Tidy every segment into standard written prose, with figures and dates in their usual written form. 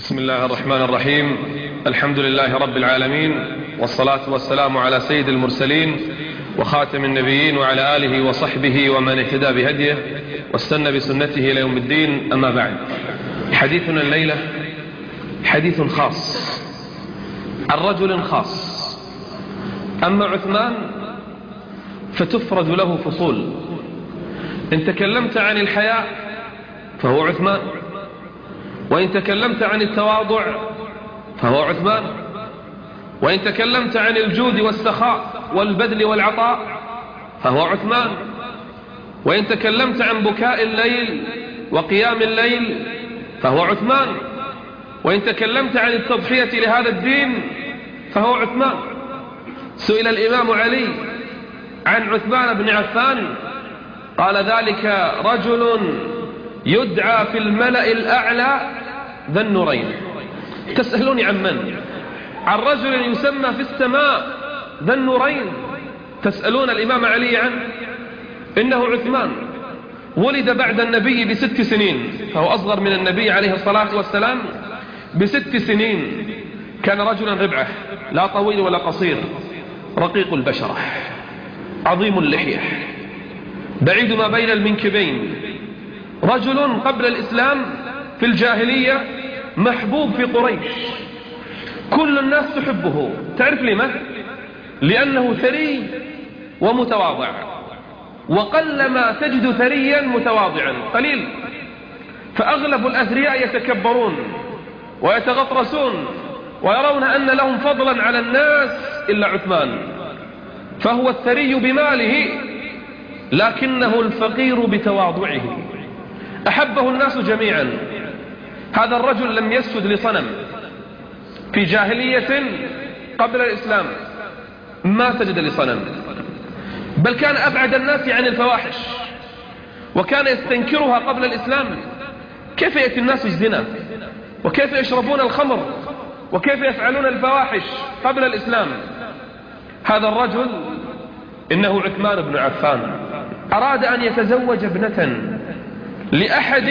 بسم الله الرحمن الرحيم. الحمد لله رب العالمين، والصلاة والسلام على سيد المرسلين وخاتم النبيين وعلى آله وصحبه ومن اهتدى بهديه واستنى بسنته إلى يوم الدين. أما بعد، حديثنا الليلة حديث خاص عن رجل خاص. أما عثمان فتفرد له فصول. إن تكلمت عن الحياء فهو عثمان، وإن تكلمت عن التواضع فهو عثمان، وإن تكلمت عن الجود والسخاء والبذل والعطاء فهو عثمان، وإن تكلمت عن بكاء الليل وقيام الليل فهو عثمان، وإن تكلمت عن التضحية لهذا الدين فهو عثمان. سئل الإمام علي عن عثمان بن عفان قال: ذلك رجل يدعى في الملأ الأعلى ذا النورين. تسألوني عن من؟ عن رجل يسمى في السماء ذا النورين. تسألون الإمام علي عنه؟ إنه عثمان، ولد بعد النبي ب6 سنين، فهو أصغر من النبي عليه الصلاة والسلام ب6 سنين. كان رجلا ربعه، لا طويل ولا قصير، رقيق البشرة، عظيم اللحية، بعيد ما بين المنكبين، رجل قبل الإسلام في الجاهلية محبوب في قريش، كل الناس تحبه. تعرف لما؟ لأنه ثري ومتواضع، وقلما تجد ثريا متواضعا، قليل. فأغلب الأثرياء يتكبرون ويتغطرسون ويرون أن لهم فضلا على الناس إلا عثمان، فهو الثري بماله لكنه الفقير بتواضعه. أحبه الناس جميعا. هذا الرجل لم يسجد لصنم في جاهلية قبل الإسلام، ما سجد لصنم، بل كان أبعد الناس عن الفواحش، وكان يستنكرها قبل الإسلام. كيف يأتي الناس الزنا، وكيف يشربون الخمر، وكيف يفعلون الفواحش قبل الإسلام؟ هذا الرجل إنه عثمان بن عفان، أراد أن يتزوج ابنة لأحد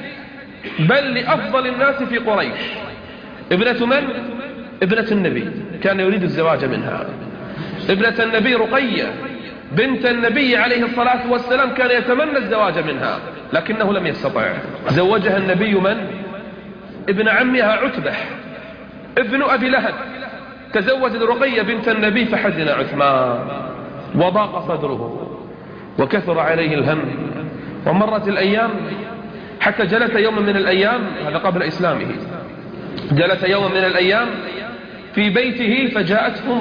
بل لأفضل الناس في قريش. ابنة من؟ ابنة النبي، كان يريد الزواج منها. ابنة النبي رقية بنت النبي عليه الصلاة والسلام، كان يتمنى الزواج منها لكنه لم يستطع. زوجها النبي من؟ ابن عمها عتبة ابن أبي لهب. تزوج رقية بنت النبي فحزن عثمان وضاق صدره وكثر عليه الهم، ومرت الأيام حتى جلس يوم من الأيام، هذا قبل إسلامه، جلس يوم من الأيام في بيته فجاءتهم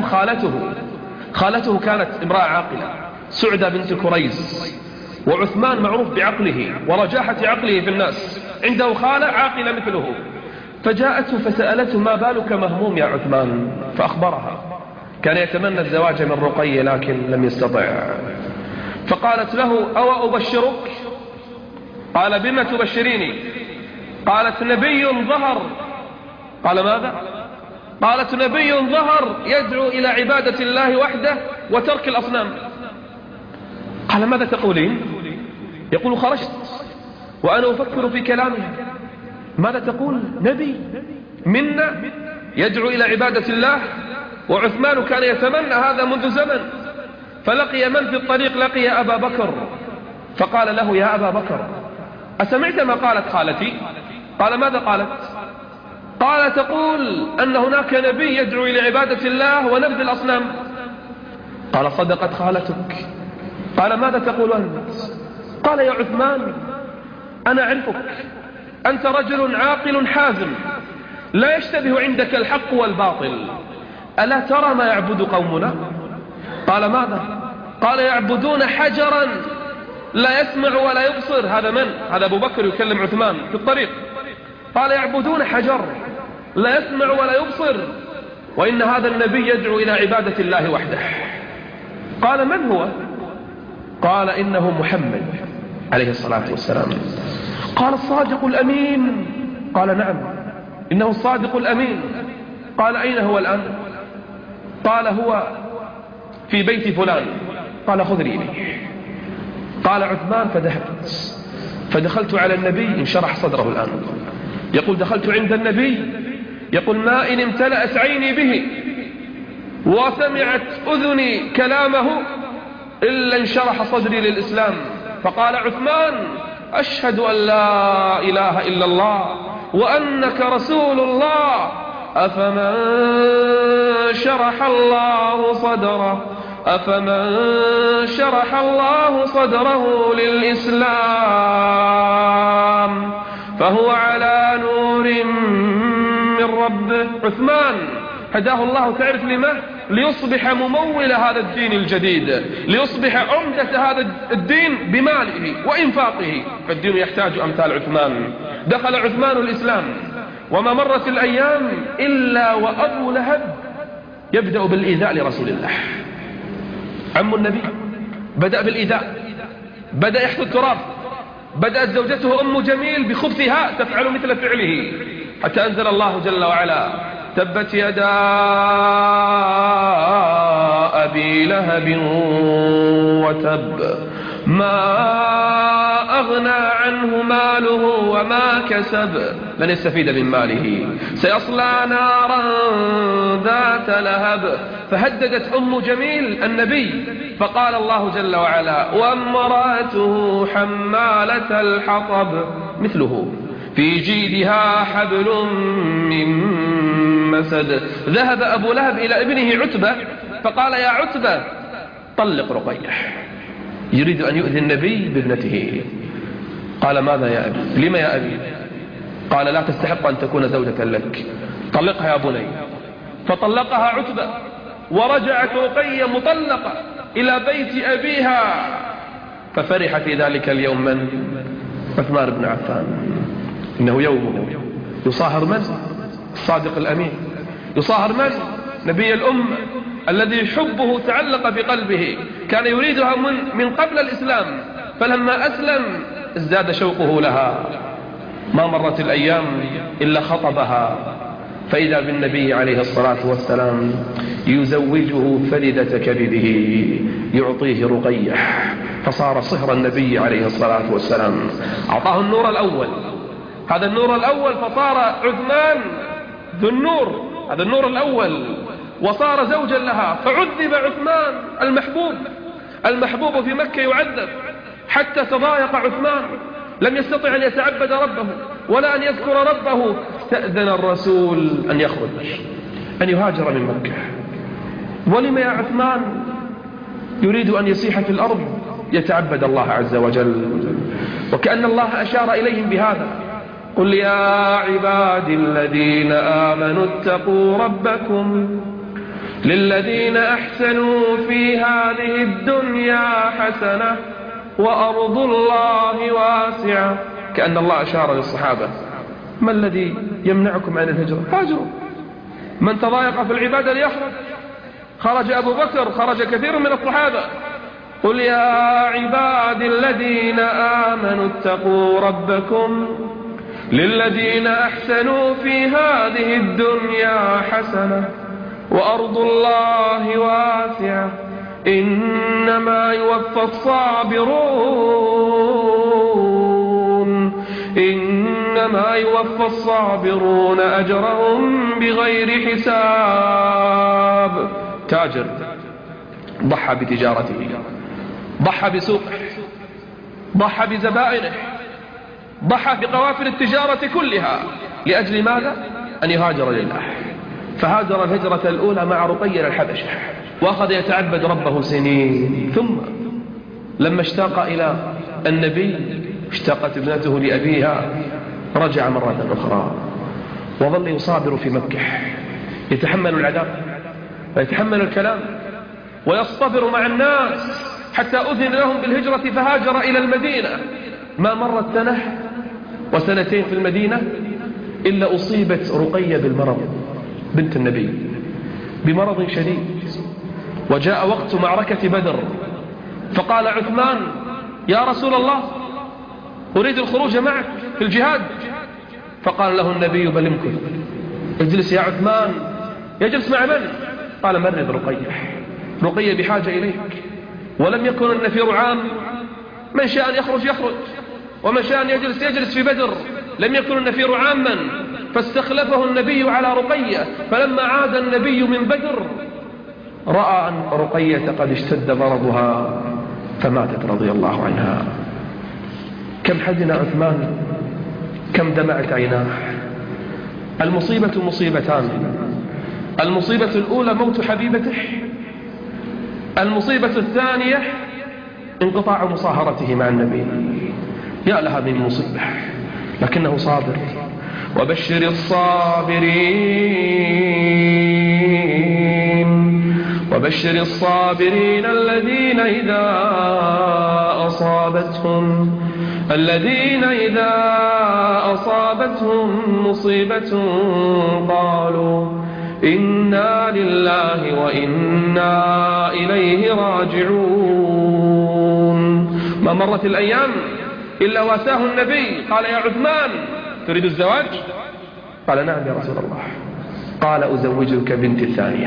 خالته كانت امرأة عاقلة، سعدة بنت كريز، وعثمان معروف بعقله ورجاحة عقله في الناس، عنده خالة عاقلة مثله. فجاءته فسألته: ما بالك مهموم يا عثمان؟ فأخبرها. كان يتمنى الزواج من رقية لكن لم يستطع. فقالت له: أو أبشرك؟ قال: بما تبشريني؟ قالت: نبي ظهر. قال: ماذا؟ قالت: نبي ظهر يدعو إلى عبادة الله وحده وترك الأصنام. قال: ماذا تقولين؟ يقول: خرجت وأنا أفكر في كلامها. ماذا تقول؟ نبي منا يدعو إلى عبادة الله؟ وعثمان كان يتمنى هذا منذ زمن. فلقي من في الطريق؟ لقي أبا بكر، فقال له: يا أبا بكر، أسمعت ما قالت خالتي؟ قال: ماذا قالت؟ قال: تقول أن هناك نبي يدعو إلى عبادة الله ونبذ الأصنام. قال: صدقت خالتك. قال: ماذا تقول أنت؟ قال: يا عثمان، أنا أعرفك، أنت رجل عاقل حازم، لا يشتبه عندك الحق والباطل. ألا ترى ما يعبد قومنا؟ قال: ماذا؟ قال: يعبدون حجرا لا يسمع ولا يبصر. هذا من؟ هذا أبو بكر يكلم عثمان في الطريق. قال: يعبدون حجر لا يسمع ولا يبصر، وإن هذا النبي يدعو إلى عبادة الله وحده. قال: من هو؟ قال: إنه محمد عليه الصلاة والسلام. قال: الصادق الأمين. قال: نعم، إنه الصادق الأمين. قال: أين هو الآن؟ قال: هو في بيت فلان. قال: خذني إليه. قال عثمان: فذهبت فدخلت على النبي، انشرح صدره الآن، يقول دخلت عند النبي، يقول ما إن امتلأت عيني به وسمعت أذني كلامه إلا انشرح صدري للإسلام. فقال عثمان أشهد أن لا إله إلا الله وأنك رسول الله. أفمن شرح الله صدره للإسلام فهو على نور من ربه. عثمان هداه الله، تعرف لما؟ ليصبح ممول هذا الدين الجديد، ليصبح عمدة هذا الدين بماله وإنفاقه. فالدين يحتاج أمثال عثمان. دخل عثمان الإسلام وما مرت الأيام إلا وأبو لهب يبدأ بالإيذاء لرسول الله. عم النبي بدأ بالإيذاء، بدأ يحث التراب، بدأت زوجته أم جميل بخبثها تفعل مثل فعله، حتى أنزل الله جل وعلا تبت يدا أبي لهب وتب ما أغنى عنه ماله وما كسب. لن يستفيد من ماله، سيصلى نارا ذات لهب. فهددت أم جميل النبي، فقال الله جل وعلا وامرأته حمالة الحطب مثله في جيدها حبل من مسد. ذهب أبو لهب إلى ابنه عتبة فقال يا عتبة طلق رقية، يريد أن يؤذي النبي بابنته. قال ماذا يا أبي؟ لما يا أبي؟ قال لا تستحق أن تكون زوجة لك، طلقها يا بني. فطلقها عتبة ورجعت رقية مطلقة إلى بيت أبيها. ففرح في ذلك اليوم من؟ عثمان بن عفان. إنه يومه يصاهر من؟ الصادق الأمين. يصاهر من؟ نبي الأمة الذي حبه تعلق بقلبه، كان يريدها من قبل الإسلام، فلما أسلم ازداد شوقه لها. ما مرت الأيام إلا خطبها، فإذا بالنبي عليه الصلاة والسلام يزوجه فلذة كبده، يعطيه رقية، فصار صهر النبي عليه الصلاة والسلام. أعطاه النور الأول، هذا النور الأول، فصار عثمان ذو النور، هذا النور الأول، وصار زوجا لها. فعذب عثمان المحبوب في مكة يعذب حتى تضايق عثمان، لم يستطع أن يتعبد ربه ولا أن يذكر ربه. استأذن الرسول أن يخرج، أن يهاجر من مكة. ولم يا عثمان؟ يريد أن يسيح في الأرض يتعبد الله عز وجل، وكأن الله أشار إليهم بهذا قل يا عبادي الذين آمنوا اتقوا ربكم للذين أحسنوا في هذه الدنيا حسنة وأرض الله واسعة. كأن الله أشار للصحابة ما الذي يمنعكم عن الهجرة؟ هاجروا. من تضايق في العبادة ليخرج. خرج أبو بكر، خرج كثير من الصحابة. قل يا عبادي الذين آمنوا اتقوا ربكم للذين أحسنوا في هذه الدنيا حسنة وأرض الله واسعة إنما يوفى الصابرون أجرهم بغير حساب. تاجر ضحى بتجارته، ضحى بسوقه، ضحى بزبائنه، ضحى بقوافل التجارة كلها لأجل ماذا؟ أن يهاجر لله. فهاجر الهجرة الأولى مع رقية الحبشة، وأخذ يتعبد ربه سنين. ثم لما اشتاق إلى النبي، اشتاقت ابنته لأبيها، رجع مرة أخرى وظل يصابر في مكة، يتحمل العذاب ويتحمل الكلام ويصطبر مع الناس حتى أذن لهم بالهجرة فهاجر إلى المدينة. ما مرت سنة وسنتين في المدينة إلا أصيبت رقية بالمرض، بنت النبي، بمرض شديد. وجاء وقت معركة بدر، فقال عثمان يا رسول الله أريد الخروج معك في الجهاد. فقال له النبي بل امكث، اجلس يا عثمان. يجلس مع من؟ قال مرض رقية، رقية بحاجة إليك. ولم يكن النفير عام، من شاء أن يخرج يخرج، ومن شاء أن يجلس يجلس في بدر. لم يكن النفير عاما، فاستخلفه النبي على رقية. فلما عاد النبي من بدر رأى أن رقية قد اشتد مرضها فماتت رضي الله عنها. كم حزن عثمان، كم دمعت عيناه. المصيبة مصيبتان: المصيبة الأولى موت حبيبته، المصيبة الثانية انقطاع مصاهرته مع النبي. يا لها من مصيبة، لكنه صابر. وبشر الصابرين الذين إذا أصابتهم مصيبة قالوا إنا لله وإنا إليه راجعون. ما مرت الأيام إلا واتاه النبي قال: يا عثمان تريد الزواج؟ قال: نعم يا رسول الله. قال: أزوجك بنت الثانية.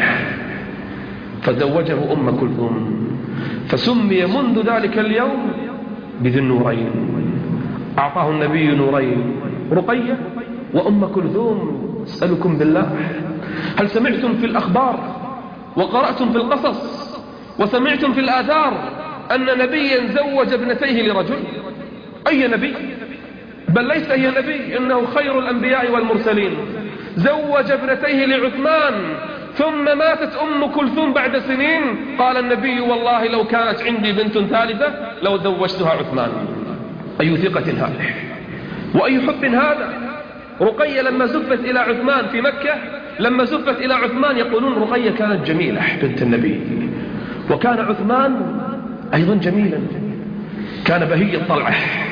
فزوجه أم كلثوم، فسمي منذ ذلك اليوم بذي النورين. أعطاه النبي نورين: رقية وأم كلثوم. أسألكم بالله، هل سمعتم في الأخبار وقرأتم في القصص وسمعتم في الآثار أن نبيا زوج ابنتيه لرجل؟ أي نبي؟ بل ليس أي نبي، إنه خير الأنبياء والمرسلين. زوج ابنتيه لعثمان، ثم ماتت أم كلثوم بعد سنين. قال النبي: والله لو كانت عندي بنت ثالثة لو زوجتها عثمان. أي ثقة هذه وأي حب هذا. رقية لما زفت إلى عثمان في مكة، لما زفت إلى عثمان يقولون رقية كانت جميلة بنت النبي، وكان عثمان أيضا جميلا، كان بهي الطلعة،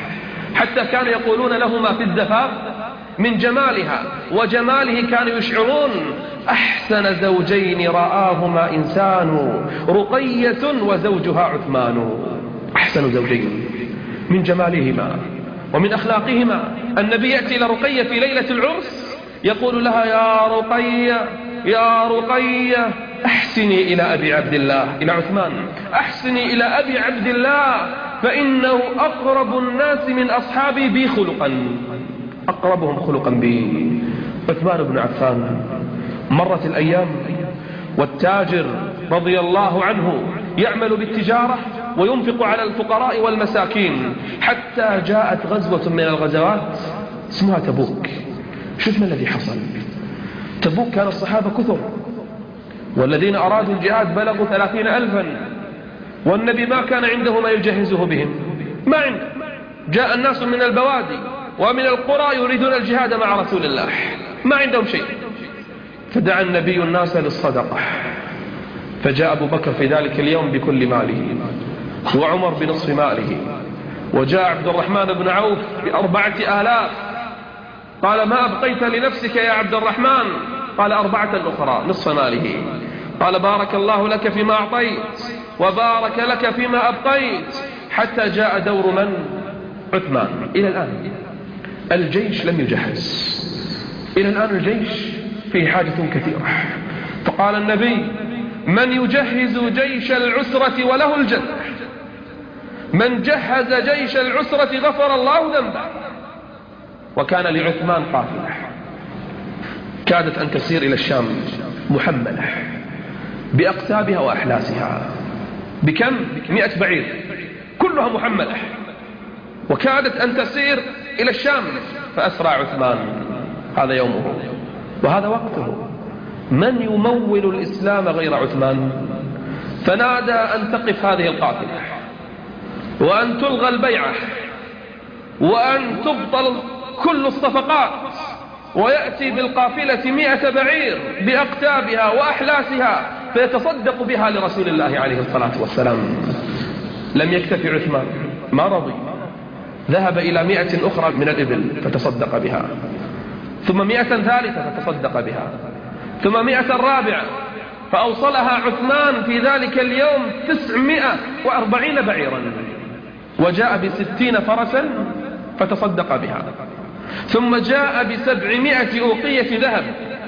حتى كان يقولون لهما في الزفاف من جمالها وجماله كانوا يشعرون: أحسن زوجين رآهما إنسان، رقية وزوجها عثمان. أحسن زوجين من جمالهما ومن أخلاقهما. النبي يأتي إلى رقية في ليلة العرس يقول لها: يا رقية يا رقية أحسني إلى أبي عبد الله، إلى عثمان، أحسني إلى أبي عبد الله فإنه أقرب الناس من أصحابي بي خلقا، أقربهم خلقا بي. عثمان بن عفان. مرت الأيام والتاجر رضي الله عنه يعمل بالتجارة وينفق على الفقراء والمساكين، حتى جاءت غزوة من الغزوات اسمها تبوك. شوف ما الذي حصل. تبوك كان الصحابة كثر، والذين أرادوا الجهاد بلغوا 30,000، والنبي ما كان عنده ما يجهزه بهم، ما عنده. جاء الناس من البوادي ومن القرى يريدون الجهاد مع رسول الله، ما عندهم شيء. فدعا النبي الناس للصدقة، فجاء أبو بكر في ذلك اليوم بكل ماله، وعمر بنصف ماله، وجاء عبد الرحمن بن عوف ب4,000. قال: ما أبقيت لنفسك يا عبد الرحمن؟ قال: 4 أخرى نصف ماله. قال: بارك الله لك فيما أعطيت وبارك لك فيما أبقيت. حتى جاء دور من؟ عثمان. إلى الآن الجيش لم يجهز، إلى الآن الجيش فيه حاجة كثيرة. فقال النبي: من يجهز جيش العسرة وله الجنة؟ من جهز جيش العسرة غفر الله ذنبه. وكان لعثمان قافلة كادت أن تسير إلى الشام محملة بأقتابها وأحلاسها. بكم؟ 100 بعير كلها محملة، وكادت أن تسير إلى الشام. فأسرع عثمان. هذا يومه وهذا وقته. من يمول الإسلام غير عثمان؟ فنادى أن تقف هذه القافلة، وأن تلغى البيعة، وأن تبطل كل الصفقات، ويأتي بالقافلة 100 بعير بأقتابها وأحلاسها فيتصدق بها لرسول الله عليه الصلاة والسلام. لم يكتفي عثمان، ما رضي، ذهب إلى 100 أخرى من الإبل فتصدق بها، ثم 100 ثالثة فتصدق بها، ثم 100 رابعة، فأوصلها عثمان في ذلك اليوم 940 بعيرا، وجاء ب60 فرسا فتصدق بها، ثم جاء ب700 أوقية ذهب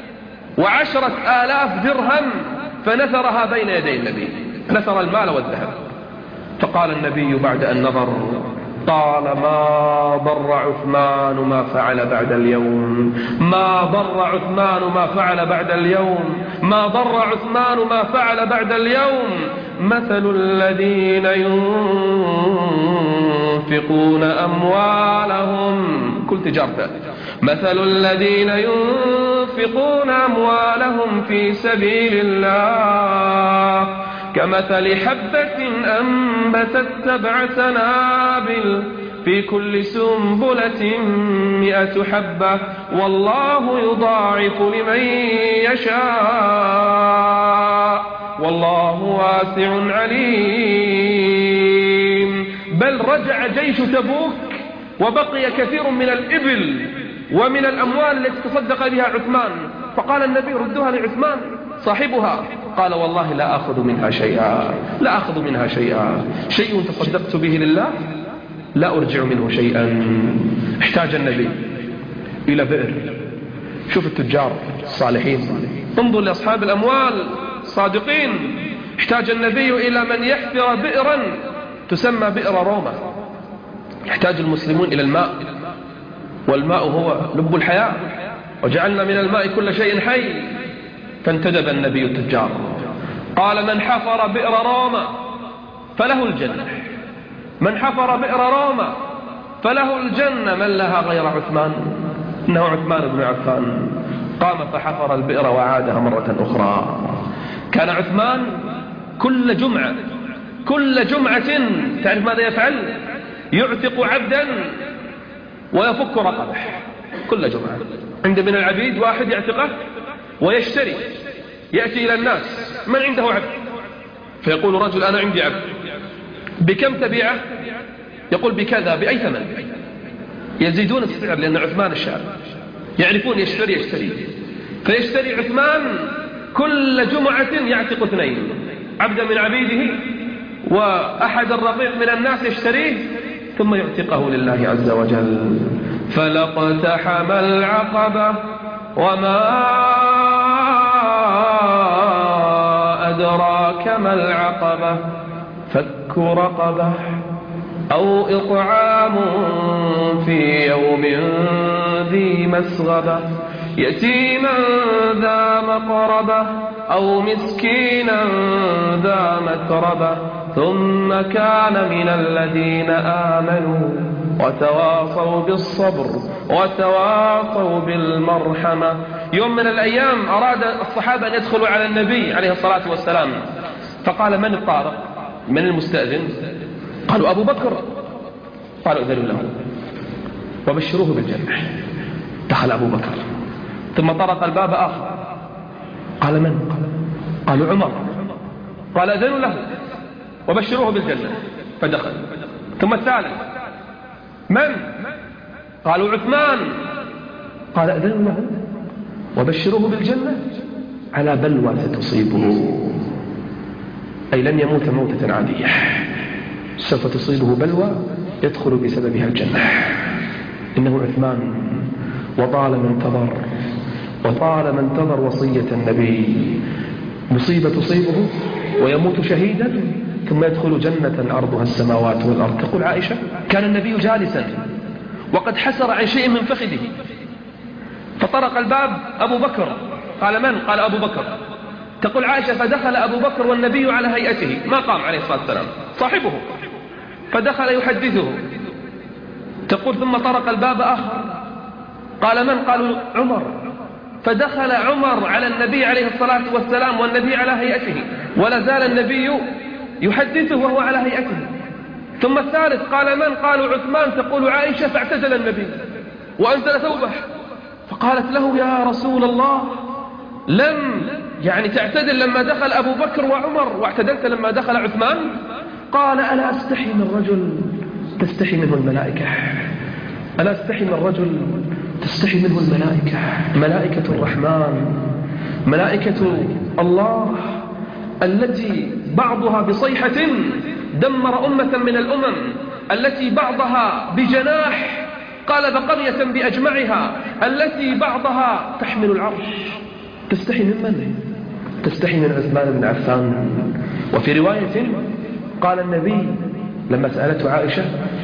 و10,000 درهم فنثرها بين يدي النبي، نثر المال والذهب. فقال النبي بعد أن نظر: قال ما ضر عثمان ما فعل بعد اليوم، ما ضر عثمان ما فعل بعد اليوم، ما ضر عثمان ما فعل بعد اليوم. مثل الذين ينفقون أموالهم، كل تجارته، مثل الذين ينفقون أموالهم في سبيل الله كمثل حبة أنبتت 7 سنابل في كل سنبلة 100 حبة والله يضاعف لمن يشاء والله واسع عليم. بل رجع جيش تبوك وبقي كثير من الإبل ومن الأموال التي تصدق بها عثمان، فقال النبي ردوها لعثمان صاحبها. قال والله لا أخذ منها شيئا، لا أخذ منها شيئا، شيء تصدقت به لله لا أرجع منه شيئا. احتاج النبي إلى بئر. شوف التجار الصالحين، انظر لأصحاب الأموال الصادقين. احتاج النبي إلى من يحفر بئرا تسمى بئر روما. يحتاج المسلمون إلى الماء، والماء هو لب الحياة، وجعلنا من الماء كل شيء حي. فانتدب النبي التجار، قال من حفر بئر روما فله الجنة، من حفر بئر روما فله الجنة. من لها غير عثمان؟ إنه عثمان بن عفان. قام فحفر البئر وعادها مرة أخرى. كان عثمان كل جمعة تعرف ماذا يفعل؟ يعتق عبدا ويفك رقبه كل جمعة. عند من العبيد واحد يعتقه ويشتري، يأتي إلى الناس من عنده عبد فيقول رجل أنا عندي عبد، بكم تبيعه؟ يقول بكذا، بأي ثمن؟ يزيدون السعر لأن عثمان الشعب يعرفون يشتري فيشتري عثمان كل جمعة يعتق 2 عبدا من عبيده وأحد الرقيق من الناس يشتريه ثم يعتقه لله عز وجل. فلاقتحم العقبة وما أدراك ما العقبة فك رقبة أو إطعام في يوم ذي مسغبة يتيما ذا مقربة أو مسكينا ذا متربة ثم كان من الذين آمنوا وتواصوا بالصبر وتواصوا بالمرحمة. يوم من الأيام أراد الصحابة أن يدخلوا على النبي عليه الصلاة والسلام، فقال من الطارق؟ من المستأذن؟ قالوا أبو بكر. قالوا أذنوا له وبشروه بالجنة. دخل أبو بكر ثم طرق الباب آخر، قال من؟ قالوا عمر. قال أذنوا له وبشروه بالجنة، فدخل. ثم الثالث من؟ قالوا عثمان. قال أذنوا له وبشروه بالجنة على بلوى ستصيبه، أي لن يموت موتة عادية، سوف تصيبه بلوى يدخل بسببها الجنة. إنه عثمان، وطالما انتظر وصية النبي، مصيبة تصيبه ويموت شهيدا ثم يدخل جنة أرضها السماوات والأرض. تقول عائشة كان النبي جالسا وقد حسر عن شيء من فخذه، فطرق الباب أبو بكر. قال من؟ قال أبو بكر. تقول عائشة فدخل أبو بكر والنبي على هيئته ما قام عليه الصلاة والسلام صاحبه، فدخل يحدثه. تقول ثم طرق الباب آخر، قال من؟ قالوا عمر. فدخل عمر على النبي عليه الصلاة والسلام والنبي على هيئته، ولا زال النبي يحدثه وهو على هيئته. ثم الثالث قال من؟ قالوا عثمان. تقول عائشة فاعتزل النبي وأنزل ثوبه، فقالت له يا رسول الله لم تعتدل لما دخل أبو بكر وعمر واعتدلت لما دخل عثمان؟ قال ألا أستحي من رجل تستحي منه الملائكة، ألا أستحي من رجل تستحي منه الملائكة، ملائكة الرحمن، ملائكة الله التي بعضها بصيحة دمر أمة من الأمم، التي بعضها بجناح قلب قرية بأجمعها، التي بعضها تحمل العرش. تستحي من من؟ تستحي من عثمان بن عفان. وفي رواية قال النبي لما سألته عائشة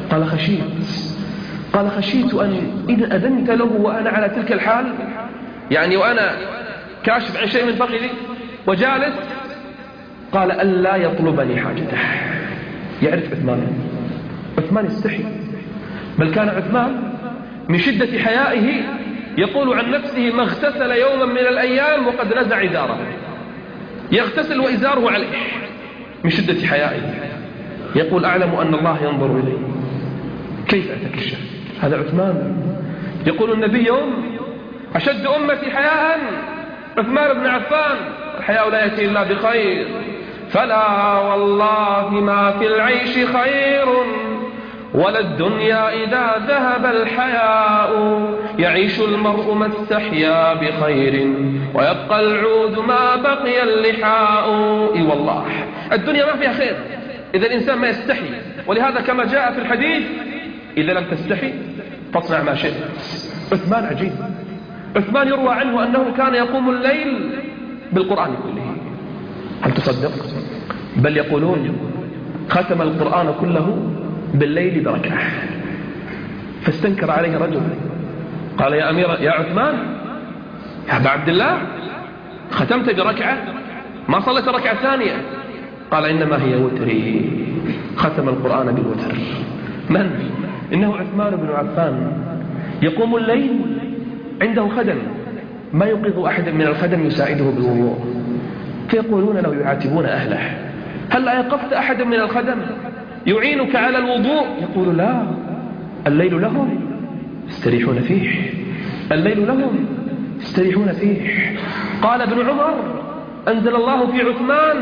قال خشيت أن إذا أذنت له وأنا على تلك الحال، يعني وأنا كاشف عن شيء من فخذي وجالس، قال ألا يطلبني حاجته. يعرف عثمان يستحي، بل كان عثمان من شدة حيائه يقول عن نفسه ما اغتسل يوما من الأيام وقد نزع إزاره، يغتسل وإزاره عليه من شدة حيائه، يقول أعلم أن الله ينظر إلي، كيف أتكشف؟ هذا عثمان. يقول النبي يوم أشد أمتي حياء عثمان بن عفان، الحياء لا يأتي إلا بخير، فلا والله ما في العيش خير ولا الدنيا إذا ذهب الحياء، يعيش المرء ما استحيا بخير ويبقى العود ما بقي اللحاء. إي والله الدنيا ما فيها خير إذا الإنسان ما يستحي، ولهذا كما جاء في الحديث إذا لم تستحي فاصنع ما شئت. عثمان عجيب. عثمان يروى عنه أنه كان يقوم الليل بالقرآن كله. هل تصدق؟ بل يقولون ختم القرآن كله بالليل بركعة. فاستنكر عليه رجل قال يا عثمان يا أبا عبد الله ختمت بركعة ما صليت ركعة ثانية؟ قال إنما هي وتري، ختم القرآن بالوتر. من؟ إنه عثمان بن عفان يقوم الليل عنده خدم ما يوقظ أحد من الخدم يساعده بالوضوء، فيقولون له يعاتبون أهله هل لا يقفت أحدا من الخدم يعينك على الوضوء؟ يقول لا، الليل لهم يستريحون فيه، الليل لهم يستريحون فيه. قال ابن عمر أنزل الله في عثمان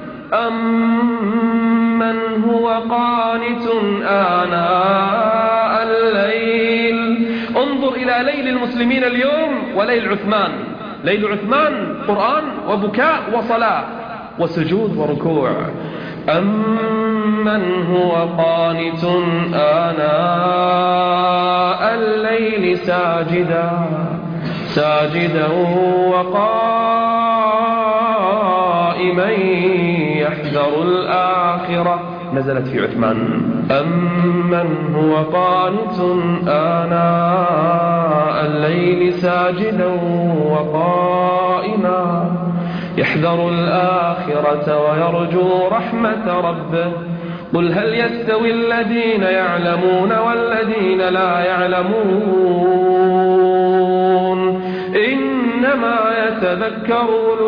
أمن هو قانت آناء الليل. انظر إلى ليل المسلمين اليوم وليل عثمان. ليل عثمان قرآن وبكاء وصلاة وسجود وركوع. أمن هو قانت آناء الليل ساجدا وقائما يحذر الآخرة. نزلت في عثمان. أمن هو قانت آناء الليل ساجدا وقائما يحذر الآخرة ويرجو رحمة ربه. قل هل يستوي الذين يعلمون والذين لا يعلمون إنما يتذكر أولو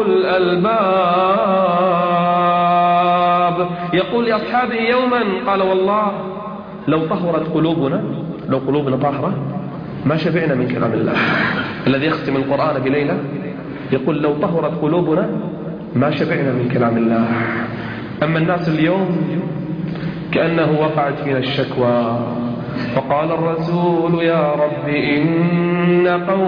الألباب. يقول لأصحابه يوما قال والله لو طهرت قلوبنا، لو قلوبنا طاهرة ما شبعنا من كلام الله. الذي يختم القرآن بليلة يقول لو طهرت قلوبنا ما شبعنا من كلام الله. أما الناس اليوم كأنه وقعت فينا الشكوى. فقال الرسول يا رب إن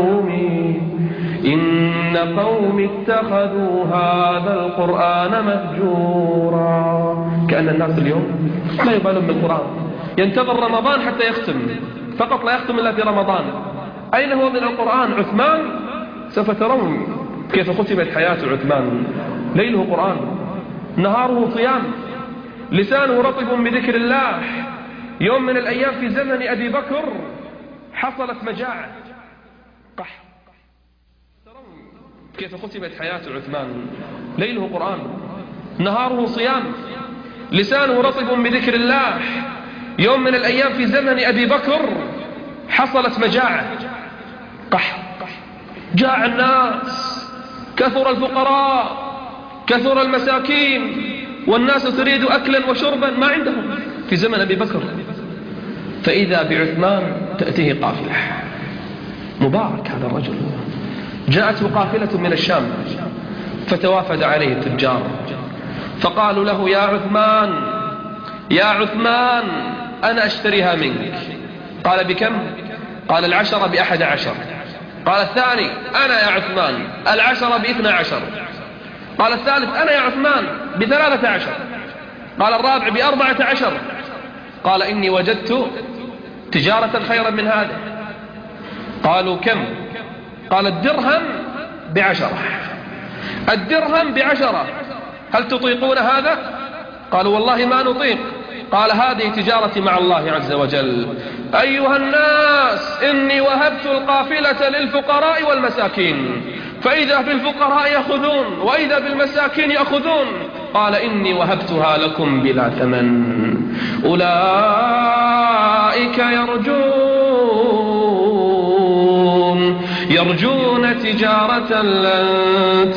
قومي اتخذوا هذا القرآن مهجورا. كأن الناس اليوم لا يبالون بالقرآن، ينتظر رمضان حتى يختم، فقط لا يختم إلا في رمضان. أين هو من القرآن عثمان؟ سوف ترون كيف ختمت حياة عثمان. ليله قرآن، نهاره صيام، لسانه رطب بذكر الله. يوم من الأيام في زمن أبي بكر حصلت مجاعة قحط. ترون كيف ختمت حياة عثمان. ليله قرآن، نهاره صيام، لسانه رطب بذكر الله. يوم من الأيام في زمن أبي بكر حصلت مجاعة قحط، جاع الناس، كثر الفقراء، كثر المساكين، والناس تريد أكلا وشربا ما عندهم في زمن أبي بكر. فإذا بعثمان تأتيه قافلة. مبارك هذا الرجل. جاءته قافلة من الشام فتوافد عليه التجار فقالوا له يا عثمان أنا أشتريها منك. قال بكم؟ قال 10 ب11. قال الثاني أنا يا عثمان 10 ب12. قال الثالث أنا يا عثمان ب13. قال الرابع ب14. قال إني وجدت تجارة خيرا من هذا. قالوا كم؟ قال الدرهم ب10. الدرهم ب10. هل تطيقون هذا؟ قالوا والله ما نطيق. قال هذه تجارتي مع الله عز وجل. أيها الناس إني وهبت القافلة للفقراء والمساكين، فإذا بالفقراء يأخذون وإذا بالمساكين يأخذون. قال إني وهبتها لكم بلا ثمن. أولئك يرجون تجارة لن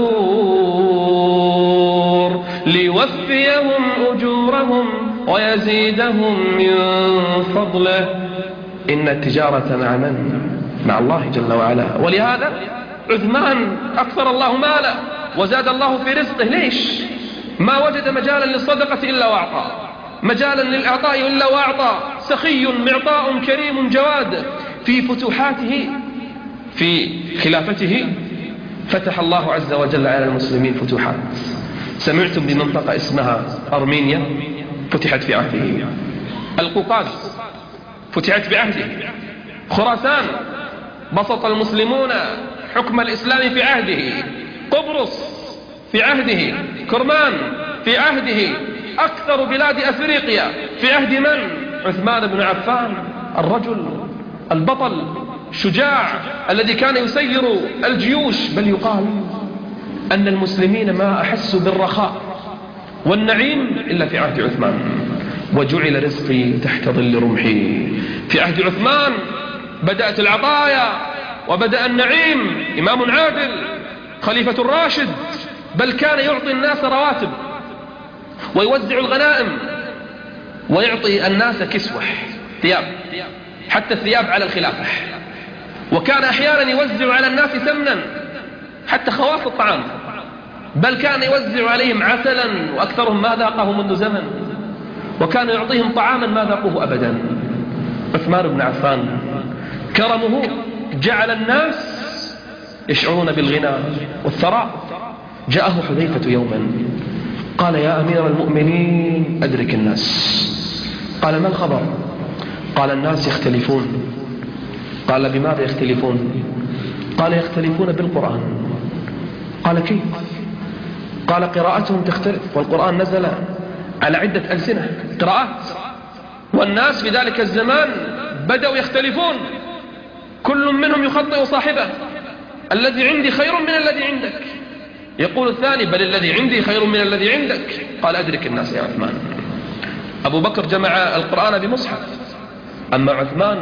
تبور ليوفيهم أجورهم ويزيدهم من فضله. إن التجارة مع من؟ مع الله جل وعلا. ولهذا عثمان أكثر الله ماله وزاد الله في رزقه. ليش؟ ما وجد مجالا للصدقة إلا وأعطى، مجالا للإعطاء إلا وأعطى. سخي معطاء كريم جواد. في فتوحاته في خلافته فتح الله عز وجل على المسلمين فتوحات. سمعتم بمنطقة اسمها أرمينيا فتحت في عهده، القوقاز فتحت بعهده، خراسان بسط المسلمون حكم الإسلام في عهده، قبرص في عهده، كرمان في عهده، أكثر بلاد أفريقيا في عهد من؟ عثمان بن عفان، الرجل البطل الشجاع الذي كان يسير الجيوش. بل يقال أن المسلمين ما أحسوا بالرخاء والنعيم إلا في عهد عثمان. وجعل رزقي تحت ظل رمحي. في عهد عثمان بدأت العطايا وبدأ النعيم. إمام عادل، خليفة الراشد، بل كان يعطي الناس رواتب ويوزع الغنائم ويعطي الناس كسوة ثياب، حتى الثياب على الخلافة. وكان أحيانا يوزع على الناس سمنا حتى خواص الطعام، بل كان يوزع عليهم عسلا وأكثرهم ما ذاقه منذ زمن، وكان يعطيهم طعاما ما ذاقوه أبدا. عثمان بن عفان كرمه جعل الناس يشعرون بالغنى والثراء. جاءه حذيفة يوما قال يا أمير المؤمنين أدرك الناس. قال ما الخبر؟ قال الناس يختلفون. قال بماذا يختلفون؟ قال يختلفون بالقرآن. قال كيف؟ قال قراءتهم تختلف، والقرآن نزل على عدة ألسنة قراءات، والناس في ذلك الزمان بدأوا يختلفون، كل منهم يخطئ صاحبه. الذي عندي خير من الذي عندك. يقول الثاني بل الذي عندي خير من الذي عندك. قال أدرك الناس يا عثمان. أبو بكر جمع القرآن بمصحف، أما عثمان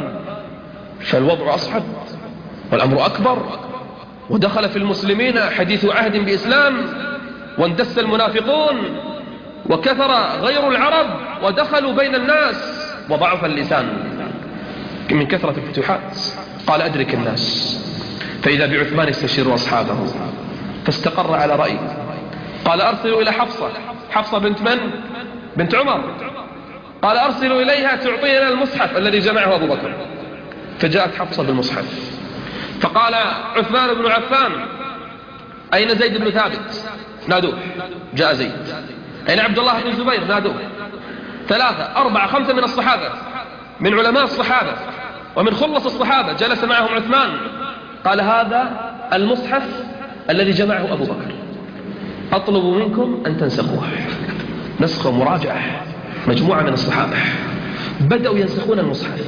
فالوضع أصعب والأمر أكبر. ودخل في المسلمين حديث عهد بإسلام، واندس المنافقون وكثر غير العرب ودخلوا بين الناس، وضعف اللسان من كثرة الفتوحات. قال أدرك الناس. فإذا بعثمان يستشير أصحابه فاستقر على رأيه. قال أرسلوا إلى حفصة بنت من؟ بنت عمر. قال أرسلوا إليها تعطينا المصحف الذي جمعه أبو بكر. فجاءت حفصة بالمصحف، فقال عثمان بن عفان أين زيد بن ثابت؟ نادوه. جاء زيد. أين عبد الله بن الزبير؟ نادوه. 3 4 5 من الصحابة، من علماء الصحابة ومن خلص الصحابة جلس معهم عثمان. قال هذا المصحف الذي جمعه أبو بكر، أطلب منكم أن تنسخوه. نسخ ومراجعة. مجموعة من الصحابة بدأوا ينسخون المصحف.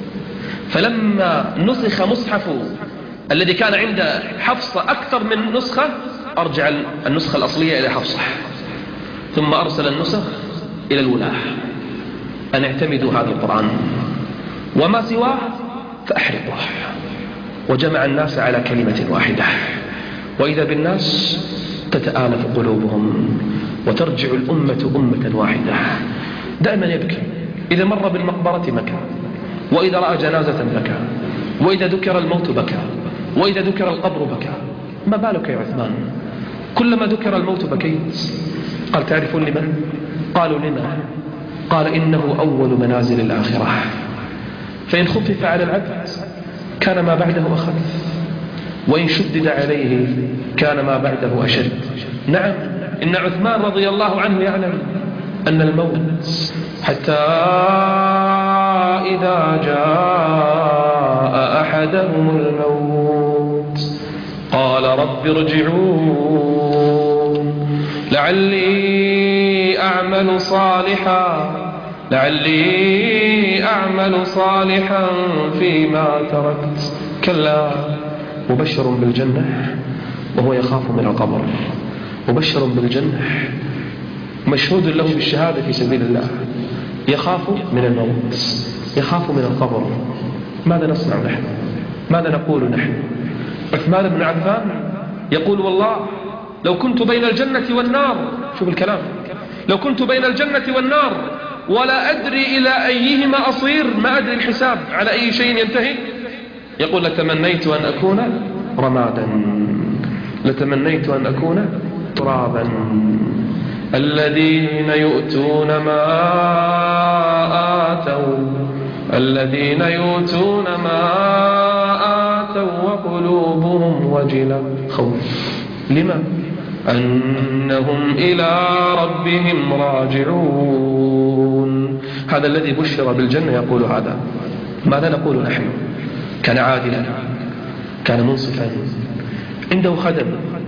فلما نسخ مصحف الذي كان عند حفصة أكثر من نسخة، أرجع النسخة الأصلية إلى حفصة، ثم أرسل النسخ إلى الولاة أن اعتمدوا هذا القرآن وما سواه فأحرقوه. وجمع الناس على كلمة واحدة، وإذا بالناس تتآلف قلوبهم وترجع الأمة أمة واحدة. دائما يبكي، إذا مر بالمقبرة بكى، وإذا رأى جنازة بكى، وإذا ذكر الموت بكى، وإذا ذكر القبر بكى. ما بالك يا عثمان؟ كلما ذكر الموت بكيت. قال تعرفون لمن؟ قالوا لما؟ قال إنه أول منازل الآخرة، فإن خفف على العبد كان ما بعده أخف، وإن شدد عليه كان ما بعده أشد. نعم، إن عثمان رضي الله عنه يعلم أن الموت حتى إذا جاء أحدهم الموت قال رب ارجعون لعلي أعمل صالحا لعلي أعمل صالحا فيما تركت. كلا، مبشر بالجنة وهو يخاف من القبر، مبشر بالجنة، مشهود له بالشهادة في سبيل الله، يخاف من الموت، يخاف من القبر. ماذا نصنع نحن؟ ماذا نقول نحن؟ عثمان بن عفان يقول والله لو كنت بين الجنة والنار، شوف الكلام، لو كنت بين الجنة والنار ولا أدري إلى أيهما أصير، ما أدري الحساب على أي شيء ينتهي، يقول لتمنيت أن أكون رمادا، لتمنيت أن أكون ترابا. الذين يؤتون ما آتوا، الذين يؤتون ما آتوا وقلوبهم وجلة، خوف، لما؟ أنهم إلى ربهم راجعون. هذا الذي بشر بالجنة يقول هذا. ماذا نقول نحن؟ كان عادلا، كان منصفا، عنده خدم،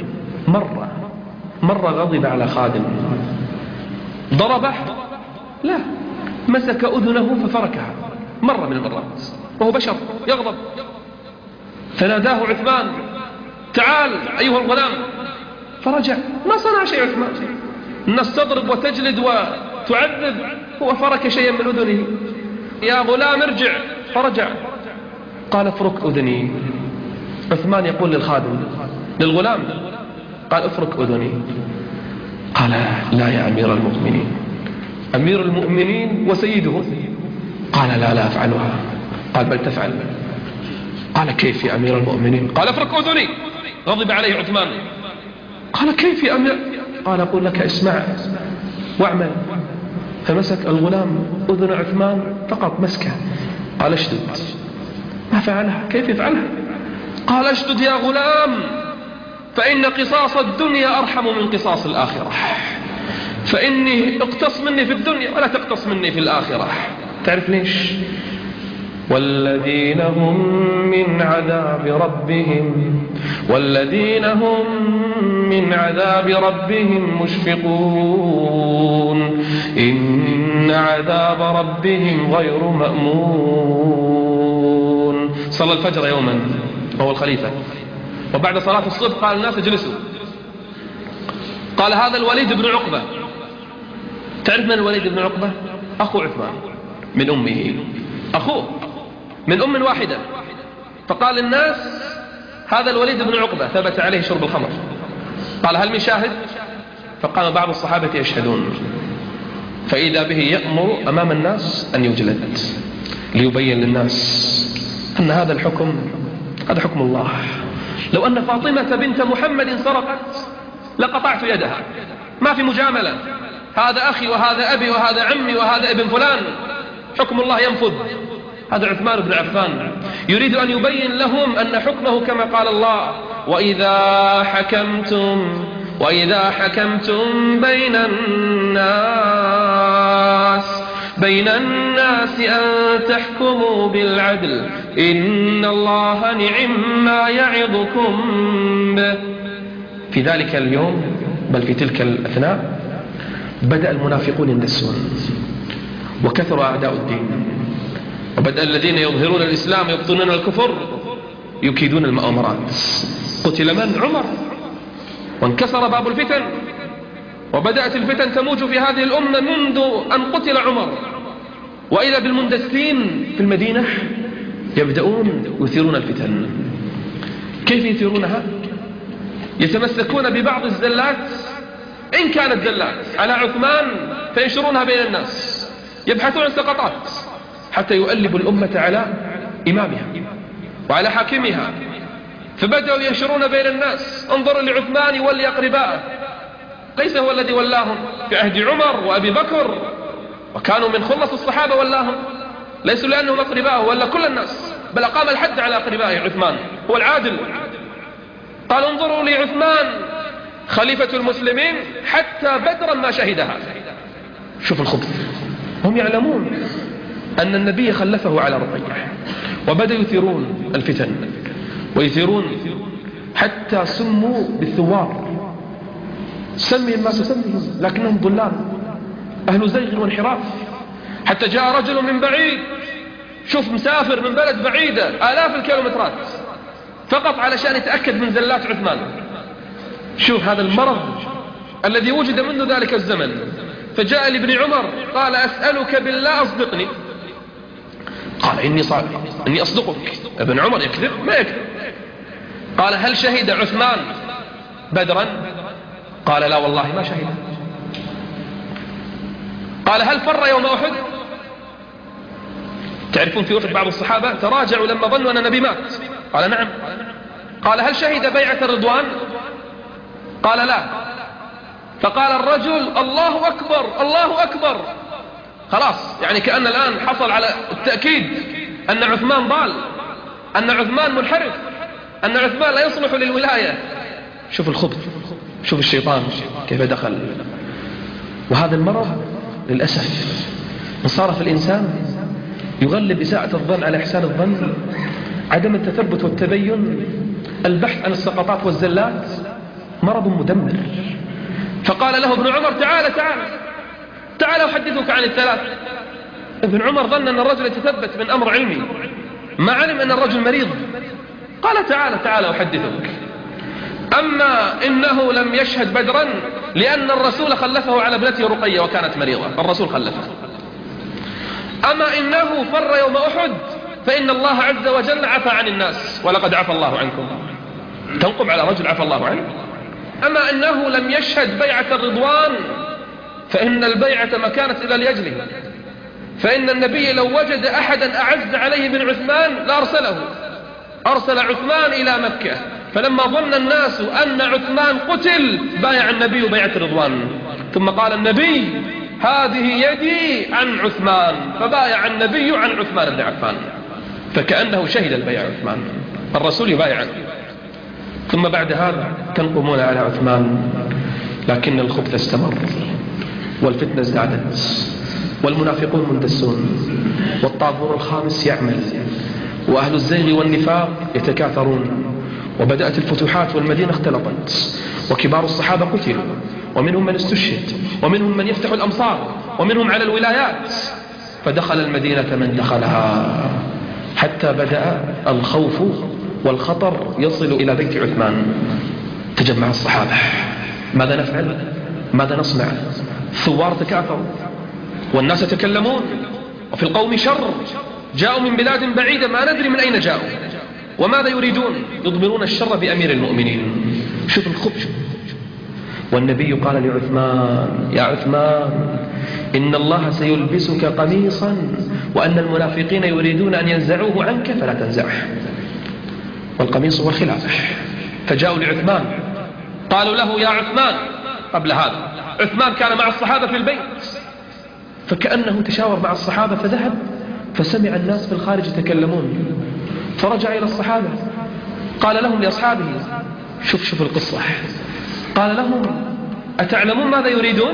مرة غضب على خادم، ضربه؟ لا، مسك أذنه ففركها مرة من المرات، وهو بشر يغضب. فناداه عثمان تعال أيها الغلام، فرجع، ما صنع شيء عثمان. الناس تضرب وتجلد وتعذب، هو فرك شيئا من أذنه. يا غلام ارجع، فرجع، قال افرك أذني. عثمان يقول للخادم للغلام، قال افرك أذني. قال لا يا أمير المؤمنين، أمير المؤمنين وسيده. قال لا أفعلها. قال بل تفعل. قال كيف يا أمير المؤمنين؟ قال افرك أذني. غضب عليه عثمان، قال كيف يا أمير؟ قال أقول لك اسمع واعمل. فمسك الغلام أذن عثمان فقط مسكه، قال اشدد. ما فعلها، كيف يفعلها؟ قال اشدد يا غلام، فإن قصاص الدنيا أرحم من قصاص الآخرة، فإني اقتص مني في الدنيا ولا تقتص مني في الآخرة. تعرف ليش؟ والذين هم من عذاب ربهم، والذين هم من عذاب ربهم مشفقون، إن عذاب ربهم غير مأمون. صلى الفجر يوما وهو الخليفة، وبعد صلاة الصبح قال الناس اجلسوا. قال هذا الوليد بن عقبة. تعرف من الوليد بن عقبة؟ أخو عثمان من أمه، أخوه من أم واحدة. فقال الناس هذا الوليد بن عقبة ثبت عليه شرب الخمر. قال هل من شاهد؟ فقام بعض الصحابة يشهدون، فإذا به يأمر أمام الناس أن يجلد، ليبين للناس أن هذا الحكم هذا حكم الله. لو أن فاطمة بنت محمد سرقت لقطعت يدها، ما في مجاملة، هذا أخي وهذا أبي وهذا عمي وهذا ابن فلان، حكم الله ينفذ. هذا عثمان بن عفان يريد أن يبين لهم أن حكمه كما قال الله وإذا حكمتم بين الناس أن تحكموا بالعدل إن الله نعم ما يعظكم به. في ذلك اليوم بل في تلك الأثناء بدأ المنافقون يندسون، وكثر أعداء الدين، وبدأ الذين يظهرون الإسلام يبطنون الكفر يكيدون المؤامرات. قتل من؟ عمر، وانكسر باب الفتن، وبدأت الفتن تموج في هذه الأمة منذ أن قتل عمر. وإذا بالمندسين في المدينة يبدأون يثيرون الفتن. كيف يثيرونها؟ يتمسكون ببعض الزلات إن كانت زلات على عثمان فينشرونها بين الناس، يبحثون عن سقطات حتى يؤلبوا الأمة على إمامها وعلى حاكمها. فبدأوا ينشرون بين الناس انظروا لعثمان يولي أقرباءه، ليس هو الذي ولاهم في عهد عمر وأبي بكر، وكانوا من خلص الصحابة ولاهم، ليسوا لأنهم أقرباءه ولا كل الناس، بل أقام الحد على أقربائه. عثمان هو العادل. قال انظروا لعثمان خليفة المسلمين حتى بدرا ما شهدها. شوف الخبث، هم يعلمون أن النبي خلفه على رقية، وبدأوا يثيرون الفتن ويثيرون حتى سموا بالثوار. سمي ما تسميهم لكنهم ضلال، أهل زيغ وانحراف. حتى جاء رجل من بعيد، شوف مسافر من بلد بعيدة آلاف الكيلومترات فقط علشان يتأكد من زلات عثمان. شوف هذا المرض الذي وجد منذ ذلك الزمن. فجاء لابن عمر قال أسألك بالله أصدقني. قال إني أصدقك. ابن عمر يكذب؟ ما يكذب. قال هل شهد عثمان بدرا؟ قال لا والله ما شهد. قال هل فر يوم أحد؟ تعرفون في أحد بعض الصحابة تراجعوا لما ظنوا أن النبي مات. قال نعم. قال هل شهد بيعة الرضوان؟ قال لا. فقال الرجل الله أكبر الله أكبر. خلاص يعني كأن الآن حصل على التأكيد أن عثمان ضال، أن عثمان منحرف، أن عثمان لا يصلح للولاية. شوف الخبث، شوف الشيطان كيف دخل. وهذا المرض للأسف انصرف الإنسان يغلب إساءة الظن على إحسان الظن، عدم التثبت والتبين، البحث عن السقطات والزلات، مرض مدمر. فقال له ابن عمر تعال أحدثك عن الثلاث. ابن عمر ظن أن الرجل يتثبت من أمر علمي، ما علم أن الرجل مريض. قال تعال أحدثك. أما إنه لم يشهد بدرا لأن الرسول خلفه على ابنته رقية وكانت مريضة، الرسول خلفه. أما إنه فر يوم أحد فإن الله عز وجل عفى عن الناس ولقد عفى الله عنكم. تنقم على رجل عفى الله عنه. أما إنه لم يشهد بيعة الرضوان فإن البيعة ما كانت إلا لأجله، فإن النبي لو وجد أحدا أعز عليه من عثمان لأرسله. أرسل عثمان إلى مكة، فلما ظن الناس أن عثمان قتل بايع النبي بيعة الرضوان، ثم قال النبي هذه يدي عن عثمان، فبايع النبي عن عثمان بن عفان، فكأنه شهد البيع عثمان، الرسول يبايع. ثم بعد هذا تنقمون على عثمان، لكن الخبث استمر والفتنة ازدادت والمنافقون مندسون والطابور الخامس يعمل وأهل الزيغ والنفاق يتكاثرون، وبدأت الفتوحات والمدينة اختلطت، وكبار الصحابة قتلوا، ومنهم من استشهد، ومنهم من يفتح الأمصار، ومنهم على الولايات. فدخل المدينة من دخلها، حتى بدأ الخوف والخطر يصل إلى بيت عثمان. تجمع الصحابة، ماذا نفعل؟ ماذا نصنع؟ الثوار تكاثروا والناس يتكلمون، وفي القوم شر، جاءوا من بلاد بعيدة ما ندري من أين جاءوا وماذا يريدون، يضمرون الشر بأمير المؤمنين. شوف الخبث. والنبي قال لعثمان يا عثمان إن الله سيلبسك قميصا وأن المنافقين يريدون أن ينزعوه عنك فلا تنزعه. والقميص هو الخلافة. فجاءوا لعثمان قالوا له يا عثمان، قبل هذا عثمان كان مع الصحابة في البيت، فكأنه تشاور مع الصحابة فذهب فسمع الناس في الخارج يتكلمون، فرجع إلى الصحابة قال لهم لأصحابه شوف القصة، قال لهم أتعلمون ماذا يريدون؟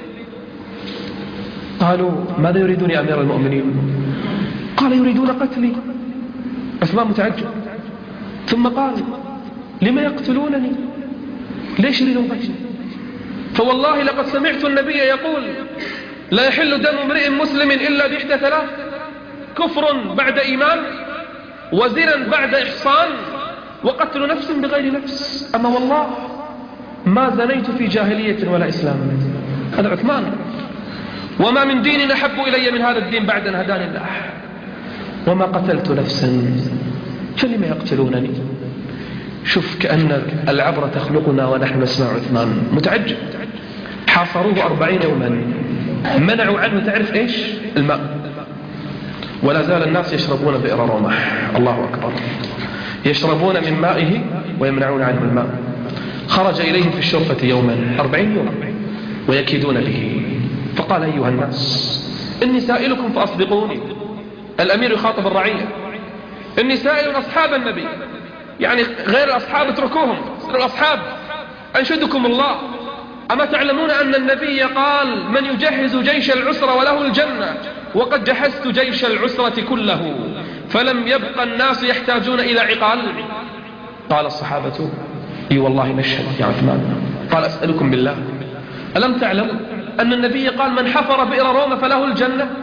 قالوا ماذا يريدون يا أمير المؤمنين؟ قال يريدون قتلي. عثمان متعجب، ثم قال لما يقتلونني؟ ليش يريدون قتلي؟ فوالله لقد سمعت النبي يقول لا يحل دم امرئ مسلم إلا بإحدى ثلاث: كفر بعد إيمان، وزنا بعد إحصان، وقتل نفس بغير نفس. أما والله ما زنيت في جاهلية ولا إسلام. هذا عثمان. وما من دين أحب إلي من هذا الدين بعد أن هداني الله، وما قتلت نفسا فلما يقتلونني. شوف كأن العبرة تخلقنا ونحن نسمع عثمان متعجب. حاصروه 40 يوما، منعوا عنه تعرف إيش؟ الماء، ولا زال الناس يشربون بئر رومة. الله أكبر. يشربون من مائه ويمنعون عنه الماء. خرج إليهم في الشرفة يوما 40 يوما ويكيدون به، فقال أيها الناس إني سائلكم فأصدقوني. الأمير يخاطب الرعية، إني سائل أصحاب النبي، يعني غير الأصحاب اتركوهم، الأصحاب أنشدكم الله، أما تعلمون أن النبي قال من يجهز جيش العسرة وله الجنة، وقد جهزت جيش العسرة كله فلم يبق الناس يحتاجون إلى عقال. قال الصحابة اي والله نشهد يا عثمان. قال أسألكم بالله ألم تعلم أن النبي قال من حفر بئر روما فله الجنة؟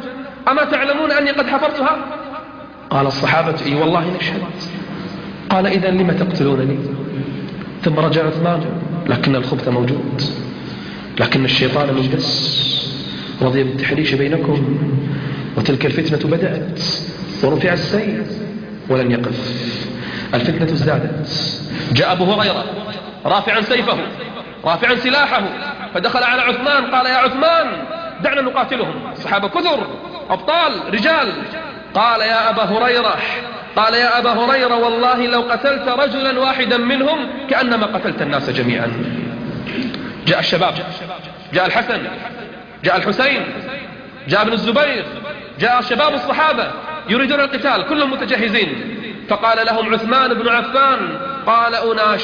أما تعلمون أني قد حفرتها؟ قال الصحابة إي والله نشهد. قال إذن لم تقتلونني؟ ثم رجع عثمان لكن الخبث موجود، لكن الشيطان منبس، رضي بالتحريش بينكم، وتلك الفتنة بدأت ورفع السيف ولن يقف، الفتنة ازدادت. جاء أبو هريرة رافعا سيفه رافعا سلاحه، فدخل على عثمان قال يا عثمان دعنا نقاتلهم، الصحابة كثر أبطال رجال. قال يا أبا هريرة والله لو قتلت رجلا واحدا منهم كأنما قتلت الناس جميعا. جاء الشباب، جاء الحسن، جاء الحسين، جاء ابن الزبير، جاء شباب الصحابة يريدون القتال كلهم متجهزين. فقال لهم عثمان بن عفان قال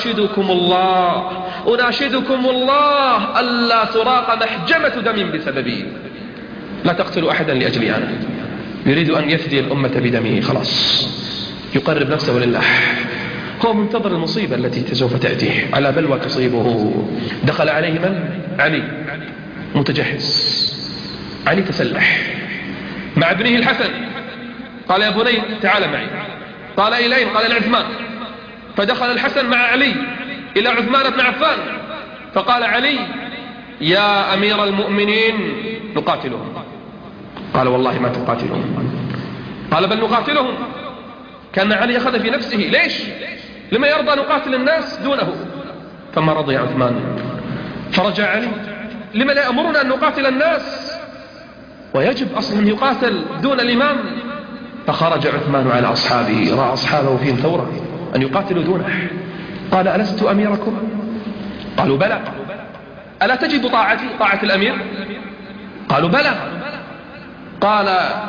أناشدكم الله ألا تراق محجمة دم بسببي، لا تقتلوا أحدا لأجلي أنا، يريد أن يفدي الأمة بدمه، خلاص يقرب نفسه لله، هو منتظر المصيبة التي سوف تأتيه، على بلوى تصيبه. دخل عليه من؟ علي متجهز، علي تسلح مع ابنه الحسن، قال يا بني تعال معي، قال إلين؟ قال إلى عثمان. فدخل الحسن مع علي إلى عثمان بن عفان، فقال علي يا أمير المؤمنين نقاتلهم. قال والله ما تقاتلهم. قال بل نقاتلهم. كان علي أخذ في نفسه ليش؟ لما يرضى نقاتل الناس دونه؟ فما رضي عثمان، فرجع علي لما لا يأمرنا أن نقاتل الناس ويجب أصلا أن يقاتل دون الإمام؟ فخرج عثمان على أصحابه، رأى أصحابه فيهم ثورة أن يقاتلوا دونه، قال ألست أميركم؟ قالوا بلى. ألا تجد طاعتي طاعة الأمير؟ قالوا بلى. قال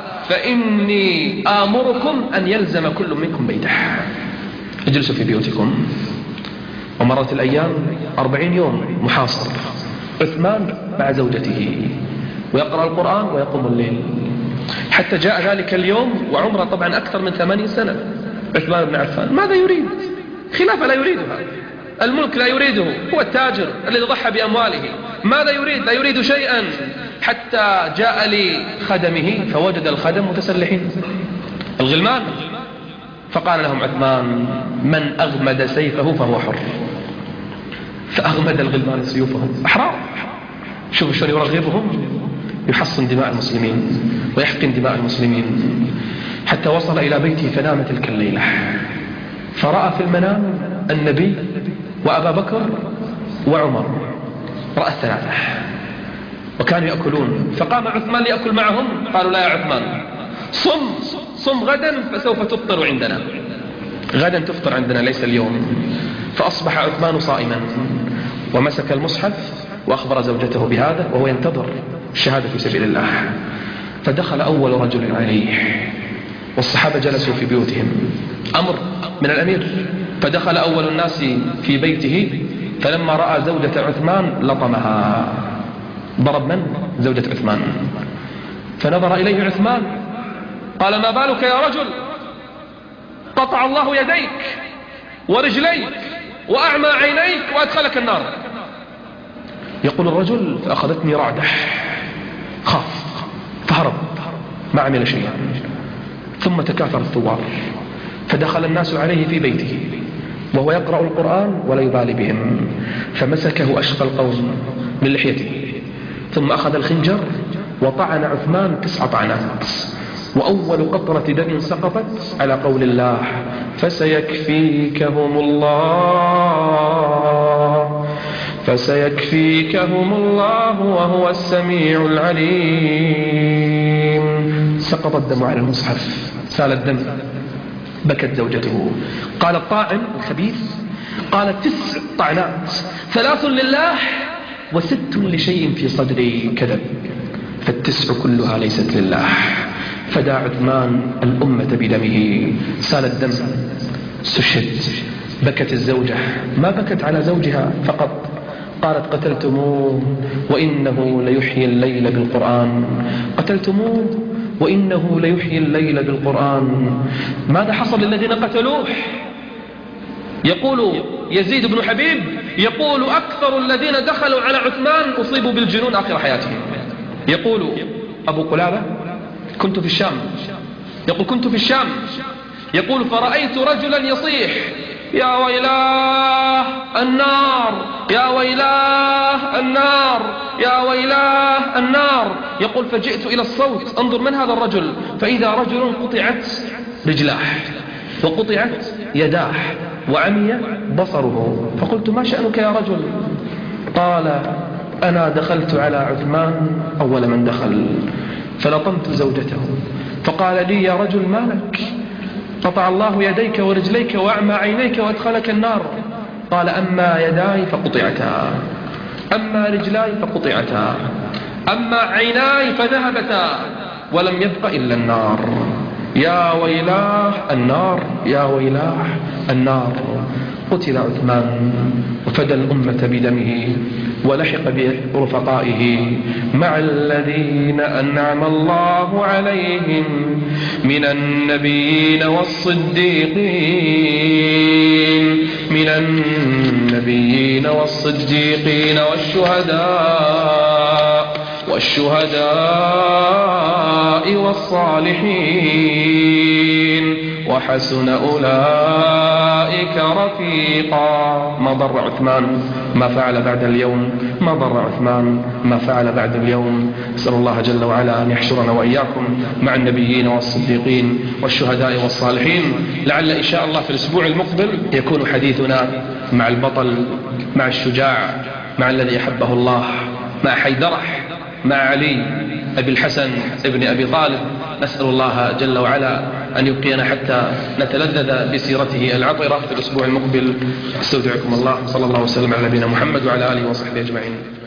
فإني آمركم أن يلزم كل منكم بيته، اجلسوا في بيوتكم. ومرت الأيام 40 يوم محاصر عثمان مع زوجته، ويقرأ القرآن ويقوم الليل، حتى جاء ذلك اليوم وعمره طبعا أكثر من 80 سنة. عثمان بن عفان ماذا يريد؟ خلافة لا يريدها، الملك لا يريده، هو التاجر الذي ضحى بأمواله، ماذا يريد؟ لا يريد شيئا. حتى جاء لخدمه فوجد الخدم متسلحين الغلمان، فقال لهم عثمان من أغمد سيفه فهو حر. فأغمد الغلمان سيوفهم، أحرار. شوفوا شلون يرغبهم، يحصن دماء المسلمين ويحقن دماء المسلمين. حتى وصل إلى بيته فنام تلك الليلة، فرأى في المنام النبي وأبا بكر وعمر، رأى الثلاثة وكانوا يأكلون، فقام عثمان ليأكل معهم. قالوا لا يا عثمان صم غدا فسوف تفطر عندنا، غدا تفطر عندنا ليس اليوم. فأصبح عثمان صائما ومسك المصحف وأخبر زوجته بهذا وهو ينتظر الشهادة في سبيل الله. فدخل أول رجل عليه والصحابة جلسوا في بيوتهم، أمر من الأمير. فدخل أول الناس في بيته، فلما رأى زوجة عثمان لطمها، ضرب من؟ زوجة عثمان. فنظر إليه عثمان قال ما بالك يا رجل؟ قطع الله يديك ورجليك وأعمى عينيك وأدخلك النار. يقول الرجل فأخذتني رعدة، خاف فهرب ما عمل شيئا. ثم تكاثر الثوار، فدخل الناس عليه في بيته وهو يقرأ القرآن ولا يبالي بهم، فمسكه أشقى القوم من لحيته، ثم أخذ الخنجر وطعن عثمان 9 طعنات، وأول قطرة دم سقطت على قول الله فسيكفيكهم الله وهو السميع العليم. سقط الدم على المصحف، سال الدم، بكت زوجته. قال الطاعن الخبيث قال 9 طعنات، 3 لله و6 لشيء في صدري كذب، فال9 كلها ليست لله. فدى عثمان الأمة بدمه، سال الدم، استشهد. بكت الزوجة، ما بكت على زوجها فقط، قالت قتلتموه وإنه ليحيي الليل بالقرآن، قتلتموه وإنه ليحيي الليل بالقرآن. ماذا حصل للذين قتلوه؟ يقول يزيد بن حبيب يقول أكثر الذين دخلوا على عثمان أصيبوا بالجنون آخر حياتهم. يقول أبو قلابة كنت في الشام، يقول كنت في الشام، يقول فرأيت رجلا يصيح يا ويلاه النار، يا ويلاه النار، يا ويلاه النار. يقول فجئت إلى الصوت انظر من هذا الرجل، فإذا رجل قطعت رجلاه وقطعت يداه وعمي بصره، فقلت ما شأنك يا رجل؟ قال أنا دخلت على عثمان أول من دخل فلطمت زوجته، فقال لي يا رجل ما لك؟ قطع الله يديك ورجليك وأعمى عينيك وأدخلك النار. قال أما يداي فقطعتا، أما رجلاي فقطعتا، أما عيناي فذهبتا، ولم يبق إلا النار. يا ويلاه النار، يا ويلاه النار. قتل عثمان وفدى الأمة بدمه ولحق برفقائه مع الذين أنعم الله عليهم من النبيين والصديقين، من النبيين والصديقين والشهداء والصالحين وحسن أولئك رفيقا. ما ضر عثمان ما فعل بعد اليوم، ما ضر عثمان ما فعل بعد اليوم. أسأل الله جل وعلا أن يحشرنا وإياكم مع النبيين والصديقين والشهداء والصالحين. لعل إن شاء الله في الأسبوع المقبل يكون حديثنا مع البطل، مع الشجاع، مع الذي أحبه الله، مع حيدرح، مع علي أبي الحسن ابن أبي طالب. نسأل الله جل وعلا أن يبقينا حتى نتلذذ بسيرته العطرة في الأسبوع المقبل. استودعكم الله، صلى الله وسلم على نبينا محمد وعلى آله وصحبه أجمعين.